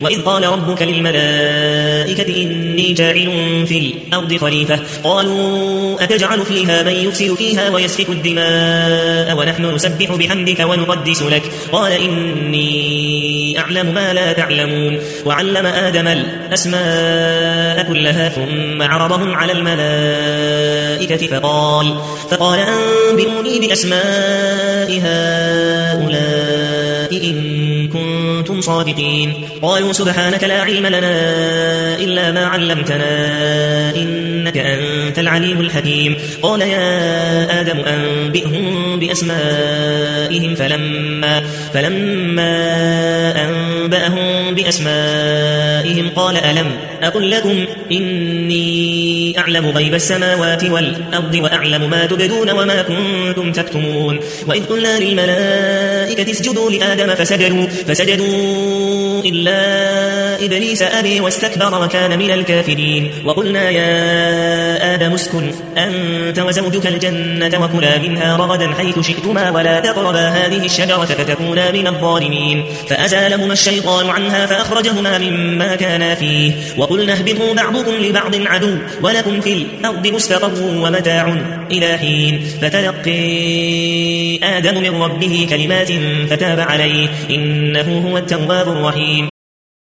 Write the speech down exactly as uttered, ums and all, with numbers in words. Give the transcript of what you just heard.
وإذ قال ربك للملائكة إني جاعل في الأرض خليفة قالوا أتجعل فيها من يفسد فيها ويسفك الدماء ونحن نسبح بحمدك ونقدس لك قال إني أعلم ما لا تعلمون وعلم آدم الأسماء كلها ثم عرضهم على الملائكة فقال, فقال أنبئوني بأسماء هؤلاء إن كنتم صادقين قالوا سبحانك لا علم لنا إلا ما علمتنا إنك أنت العليم الحكيم قال يا آدم أنبئهم بأسمائهم فلما, فلما أنبأهم بأسمائهم قال ألم أقل لكم إني أعلم غيب السماوات والأرض وأعلم ما تبدون وما كنتم تكتمون وإذ قلنا للملائكة اسجدوا لآدم فسجدوا, فسجدوا إلا إبليس أبي واستكبر وكان من الكافرين وقلنا يا آدم اسكن أنت وزوجك الجنة وكلا منها رغدا حيث شئتما ولا تقربا هذه الشجرة فتكونا من الظالمين فأزالهما الشيطان عنها فأخرجهما مما كانا فيه وقلنا اهبطوا بعضكم لبعض عدو ولكم في الأرض مستقر ومتاع إلى حين فتلقي آدم من ربه كلمات فتاب عليه إنه هو التواب الرحيم